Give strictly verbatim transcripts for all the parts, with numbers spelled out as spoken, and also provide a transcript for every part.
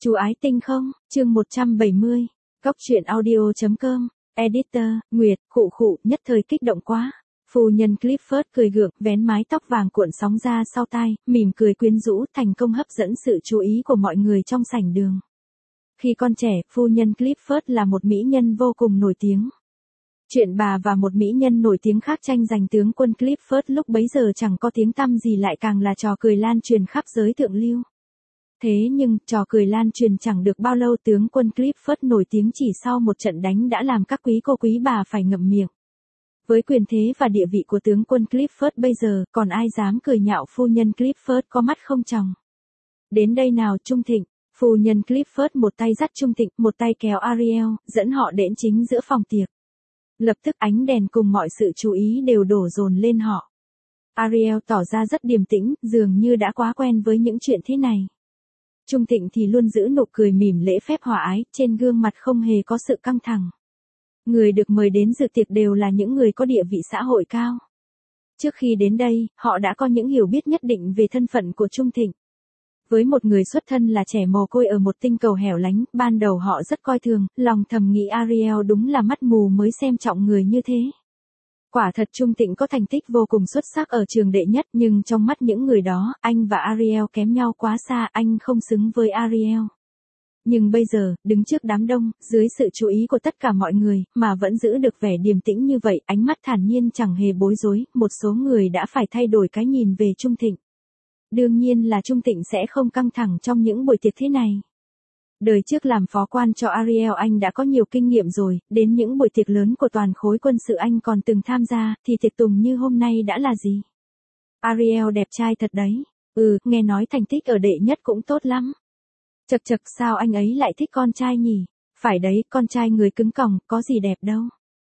Chú ái tinh không, chương một trăm bảy mươi, Cóc truyện audio.com, Editor, Nguyệt, khụ khụ, nhất thời kích động quá. Phu nhân Clifford cười gượng, vén mái tóc vàng cuộn sóng ra sau tai, mỉm cười quyến rũ, thành công hấp dẫn sự chú ý của mọi người trong sảnh đường. Khi còn trẻ, phu nhân Clifford là một mỹ nhân vô cùng nổi tiếng. Chuyện bà và một mỹ nhân nổi tiếng khác tranh giành tướng quân Clifford lúc bấy giờ chẳng có tiếng tăm gì, lại càng là trò cười lan truyền khắp giới thượng lưu. Thế nhưng, trò cười lan truyền chẳng được bao lâu, tướng quân Clifford nổi tiếng chỉ sau một trận đánh đã làm các quý cô quý bà phải ngậm miệng. Với quyền thế và địa vị của tướng quân Clifford bây giờ, còn ai dám cười nhạo phu nhân Clifford có mắt không tròng. Đến đây nào Trung Thịnh, phu nhân Clifford một tay dắt Trung Thịnh, một tay kéo Ariel, dẫn họ đến chính giữa phòng tiệc. Lập tức ánh đèn cùng mọi sự chú ý đều đổ dồn lên họ. Ariel tỏ ra rất điềm tĩnh, dường như đã quá quen với những chuyện thế này. Trung Thịnh thì luôn giữ nụ cười mỉm lễ phép hòa ái, trên gương mặt không hề có sự căng thẳng. Người được mời đến dự tiệc đều là những người có địa vị xã hội cao. Trước khi đến đây, họ đã có những hiểu biết nhất định về thân phận của Trung Thịnh. Với một người xuất thân là trẻ mồ côi ở một tinh cầu hẻo lánh, ban đầu họ rất coi thường, lòng thầm nghĩ Ariel đúng là mắt mù mới xem trọng người như thế. Quả thật Trung Thịnh có thành tích vô cùng xuất sắc ở trường đệ nhất, nhưng trong mắt những người đó, anh và Ariel kém nhau quá xa, anh không xứng với Ariel. Nhưng bây giờ, đứng trước đám đông, dưới sự chú ý của tất cả mọi người, mà vẫn giữ được vẻ điềm tĩnh như vậy, ánh mắt thản nhiên chẳng hề bối rối, một số người đã phải thay đổi cái nhìn về Trung Thịnh. Đương nhiên là Trung Thịnh sẽ không căng thẳng trong những buổi tiệc thế này. Đời trước làm phó quan cho Ariel anh đã có nhiều kinh nghiệm rồi, đến những buổi tiệc lớn của toàn khối quân sự anh còn từng tham gia, thì tiệc tùng như hôm nay đã là gì? Ariel đẹp trai thật đấy. Ừ, nghe nói thành tích ở đệ nhất cũng tốt lắm. Chật chật, sao anh ấy lại thích con trai nhỉ? Phải đấy, con trai người cứng còng, có gì đẹp đâu.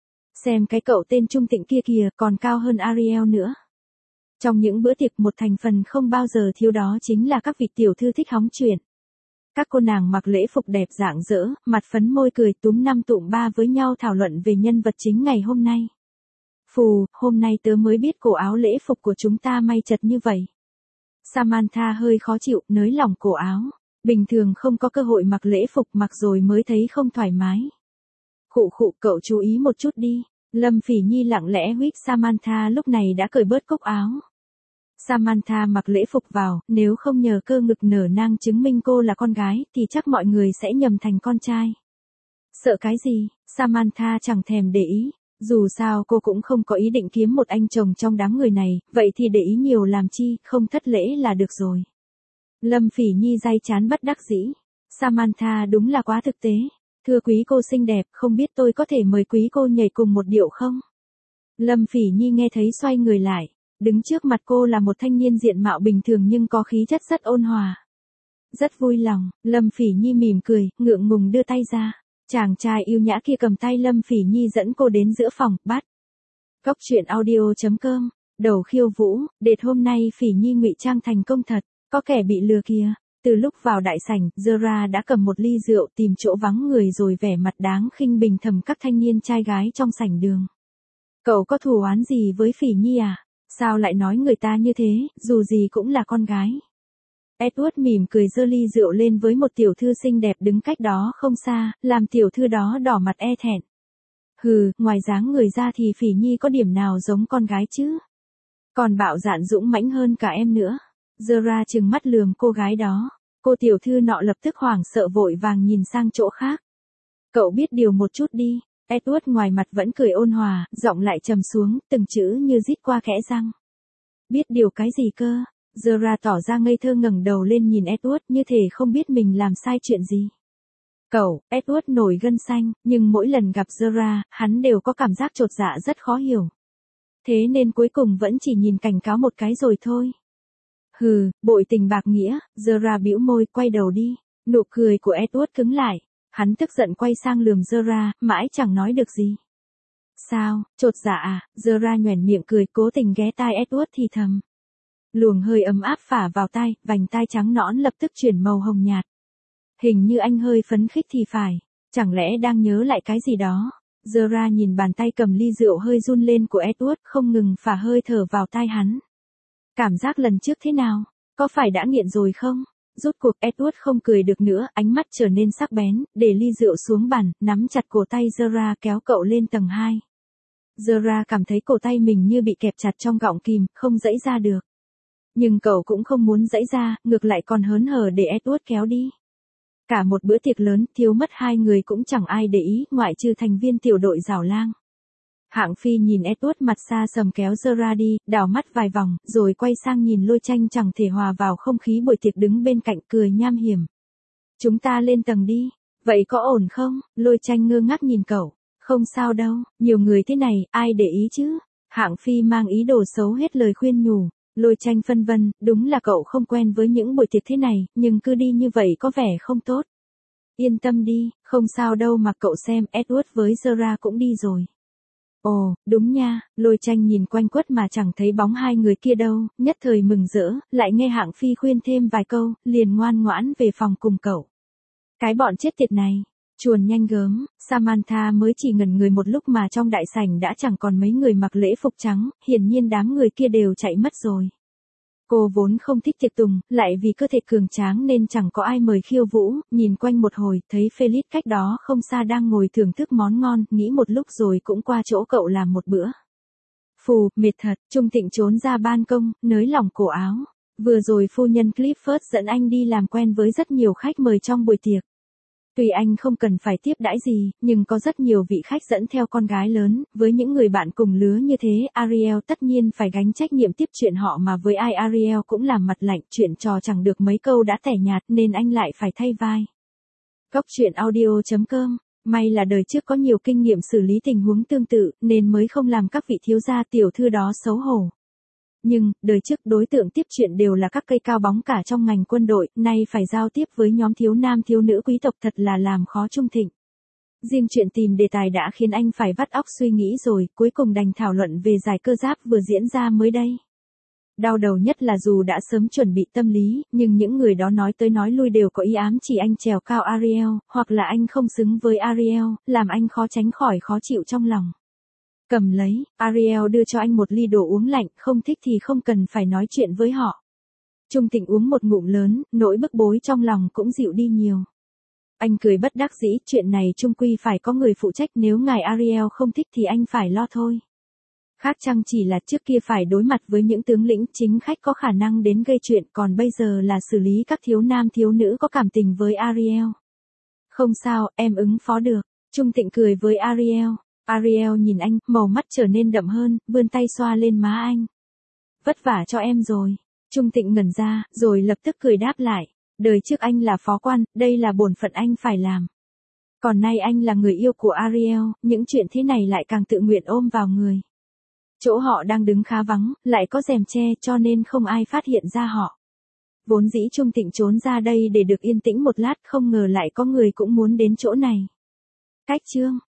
Xem cái cậu tên Trung Thịnh kia kìa, còn cao hơn Ariel nữa. Trong những bữa tiệc, một thành phần không bao giờ thiếu đó chính là các vị tiểu thư thích hóng chuyện. Các cô nàng mặc lễ phục đẹp rạng rỡ, mặt phấn môi cười túm năm tụm ba với nhau thảo luận về nhân vật chính ngày hôm nay. Phù, hôm nay tớ mới biết cổ áo lễ phục của chúng ta may chật như vậy. Samantha hơi khó chịu, nới lỏng cổ áo. Bình thường không có cơ hội mặc lễ phục, mặc rồi mới thấy không thoải mái. Khụ khụ, cậu chú ý một chút đi. Lâm Phỉ Nhi lặng lẽ huýt Samantha lúc này đã cởi bớt cúc áo. Samantha mặc lễ phục vào, nếu không nhờ cơ ngực nở nang chứng minh cô là con gái, thì chắc mọi người sẽ nhầm thành con trai. Sợ cái gì, Samantha chẳng thèm để ý. Dù sao cô cũng không có ý định kiếm một anh chồng trong đám người này, vậy thì để ý nhiều làm chi, không thất lễ là được rồi. Lâm Phỉ Nhi day chán bất đắc dĩ. Samantha đúng là quá thực tế. Thưa quý cô xinh đẹp, không biết tôi có thể mời quý cô nhảy cùng một điệu không? Lâm Phỉ Nhi nghe thấy xoay người lại. Đứng trước mặt cô là một thanh niên diện mạo bình thường nhưng có khí chất rất ôn hòa. Rất vui lòng, Lâm Phỉ Nhi mỉm cười, ngượng ngùng đưa tay ra. Chàng trai yêu nhã kia cầm tay Lâm Phỉ Nhi dẫn cô đến giữa phòng, bắt. Cóc truyện audio.com, đầu khiêu vũ, đệt hôm nay Phỉ Nhi ngụy trang thành công thật, có kẻ bị lừa kìa. Từ lúc vào đại sảnh, Zora đã cầm một ly rượu tìm chỗ vắng người rồi vẻ mặt đáng khinh bình thầm các thanh niên trai gái trong sảnh đường. Cậu có thù oán gì với Phỉ Nhi à? Sao lại nói người ta như thế, dù gì cũng là con gái. Edward mỉm cười giơ ly rượu lên với một tiểu thư xinh đẹp đứng cách đó không xa, làm tiểu thư đó đỏ mặt e thẹn. Hừ, ngoài dáng người ra thì Phỉ Nhi có điểm nào giống con gái chứ? Còn bạo dạn dũng mãnh hơn cả em nữa. Zora trừng mắt lườm cô gái đó. Cô tiểu thư nọ lập tức hoảng sợ vội vàng nhìn sang chỗ khác. Cậu biết điều một chút đi. Edward ngoài mặt vẫn cười ôn hòa, giọng lại trầm xuống, từng chữ như rít qua kẽ răng. Biết điều cái gì cơ? Zora tỏ ra ngây thơ ngẩng đầu lên nhìn Edward như thể không biết mình làm sai chuyện gì. Cậu, Edward nổi gân xanh, nhưng mỗi lần gặp Zora, hắn đều có cảm giác chột dạ rất khó hiểu. Thế nên cuối cùng vẫn chỉ nhìn cảnh cáo một cái rồi thôi. Hừ, bội tình bạc nghĩa, Zora bĩu môi quay đầu đi. Nụ cười của Edward cứng lại. Hắn tức giận quay sang lườm Zora, mãi chẳng nói được gì. Sao, chột dạ à? Zora nhoẻn miệng cười cố tình ghé tai Edward thì thầm. Luồng hơi ấm áp phả vào tai, vành tai trắng nõn lập tức chuyển màu hồng nhạt. Hình như anh hơi phấn khích thì phải. Chẳng lẽ đang nhớ lại cái gì đó? Zora nhìn bàn tay cầm ly rượu hơi run lên của Edward không ngừng phả hơi thở vào tai hắn. Cảm giác lần trước thế nào? Có phải đã nghiện rồi không? Rốt cuộc Edward không cười được nữa, ánh mắt trở nên sắc bén, để ly rượu xuống bàn, nắm chặt cổ tay Gerard kéo cậu lên tầng hai. Gerard cảm thấy cổ tay mình như bị kẹp chặt trong gọng kìm, không giãy ra được. Nhưng cậu cũng không muốn giãy ra, ngược lại còn hớn hở để Edward kéo đi. Cả một bữa tiệc lớn, thiếu mất hai người cũng chẳng ai để ý, ngoại trừ thành viên tiểu đội Giảo Lang. Hạng Phi nhìn Edward mặt xa sầm kéo Gerard đi, đảo mắt vài vòng, rồi quay sang nhìn Lôi Tranh chẳng thể hòa vào không khí buổi tiệc đứng bên cạnh cười nham hiểm. Chúng ta lên tầng đi, vậy có ổn không? Lôi Tranh ngơ ngác nhìn cậu. Không sao đâu, nhiều người thế này, ai để ý chứ? Hạng Phi mang ý đồ xấu hết lời khuyên nhủ. Lôi Tranh phân vân, đúng là cậu không quen với những buổi tiệc thế này, nhưng cứ đi như vậy có vẻ không tốt. Yên tâm đi, không sao đâu mà cậu xem, Edward với Gerard cũng đi rồi. Ồ, đúng nha, Lôi Tranh nhìn quanh quất mà chẳng thấy bóng hai người kia đâu, nhất thời mừng rỡ, lại nghe Hạng Phi khuyên thêm vài câu, liền ngoan ngoãn về phòng cùng cậu. Cái bọn chết tiệt này, chuồn nhanh gớm, Samantha mới chỉ ngẩn người một lúc mà trong đại sảnh đã chẳng còn mấy người mặc lễ phục trắng, hiển nhiên đám người kia đều chạy mất rồi. Cô vốn không thích tiệc tùng, lại vì cơ thể cường tráng nên chẳng có ai mời khiêu vũ, nhìn quanh một hồi, thấy Felix cách đó không xa đang ngồi thưởng thức món ngon, nghĩ một lúc rồi cũng qua chỗ cậu làm một bữa. Phù, mệt thật, Trung Tịnh trốn ra ban công, nới lỏng cổ áo. Vừa rồi phu nhân Clifford dẫn anh đi làm quen với rất nhiều khách mời trong buổi tiệc. Tuy anh không cần phải tiếp đãi gì, nhưng có rất nhiều vị khách dẫn theo con gái lớn, với những người bạn cùng lứa như thế, Ariel tất nhiên phải gánh trách nhiệm tiếp chuyện họ mà với ai Ariel cũng làm mặt lạnh, chuyện trò chẳng được mấy câu đã tẻ nhạt nên anh lại phải thay vai. Góc truyện audio chấm com, may là đời trước có nhiều kinh nghiệm xử lý tình huống tương tự, nên mới không làm các vị thiếu gia tiểu thư đó xấu hổ. Nhưng, đời trước đối tượng tiếp chuyện đều là các cây cao bóng cả trong ngành quân đội, nay phải giao tiếp với nhóm thiếu nam thiếu nữ quý tộc thật là làm khó Trung Thịnh. Riêng chuyện tìm đề tài đã khiến anh phải vắt óc suy nghĩ rồi, cuối cùng đành thảo luận về giải cơ giáp vừa diễn ra mới đây. Đau đầu nhất là dù đã sớm chuẩn bị tâm lý, nhưng những người đó nói tới nói lui đều có ý ám chỉ anh trèo cao Ariel, hoặc là anh không xứng với Ariel, làm anh khó tránh khỏi khó chịu trong lòng. Cầm lấy, Ariel đưa cho anh một ly đồ uống lạnh, không thích thì không cần phải nói chuyện với họ. Trung Tịnh uống một ngụm lớn, nỗi bức bối trong lòng cũng dịu đi nhiều. Anh cười bất đắc dĩ, chuyện này chung quy phải có người phụ trách, nếu ngài Ariel không thích thì anh phải lo thôi. Khác chăng chỉ là trước kia phải đối mặt với những tướng lĩnh chính khách có khả năng đến gây chuyện, còn bây giờ là xử lý các thiếu nam thiếu nữ có cảm tình với Ariel. Không sao, em ứng phó được. Trung Tịnh cười với Ariel. Ariel nhìn anh, màu mắt trở nên đậm hơn, vươn tay xoa lên má anh. Vất vả cho em rồi. Trung Tịnh ngẩn ra, rồi lập tức cười đáp lại. Đời trước anh là phó quan, đây là bổn phận anh phải làm. Còn nay anh là người yêu của Ariel, những chuyện thế này lại càng tự nguyện ôm vào người. Chỗ họ đang đứng khá vắng, lại có rèm che cho nên không ai phát hiện ra họ. Vốn dĩ Trung Tịnh trốn ra đây để được yên tĩnh một lát, không ngờ lại có người cũng muốn đến chỗ này. Cách chương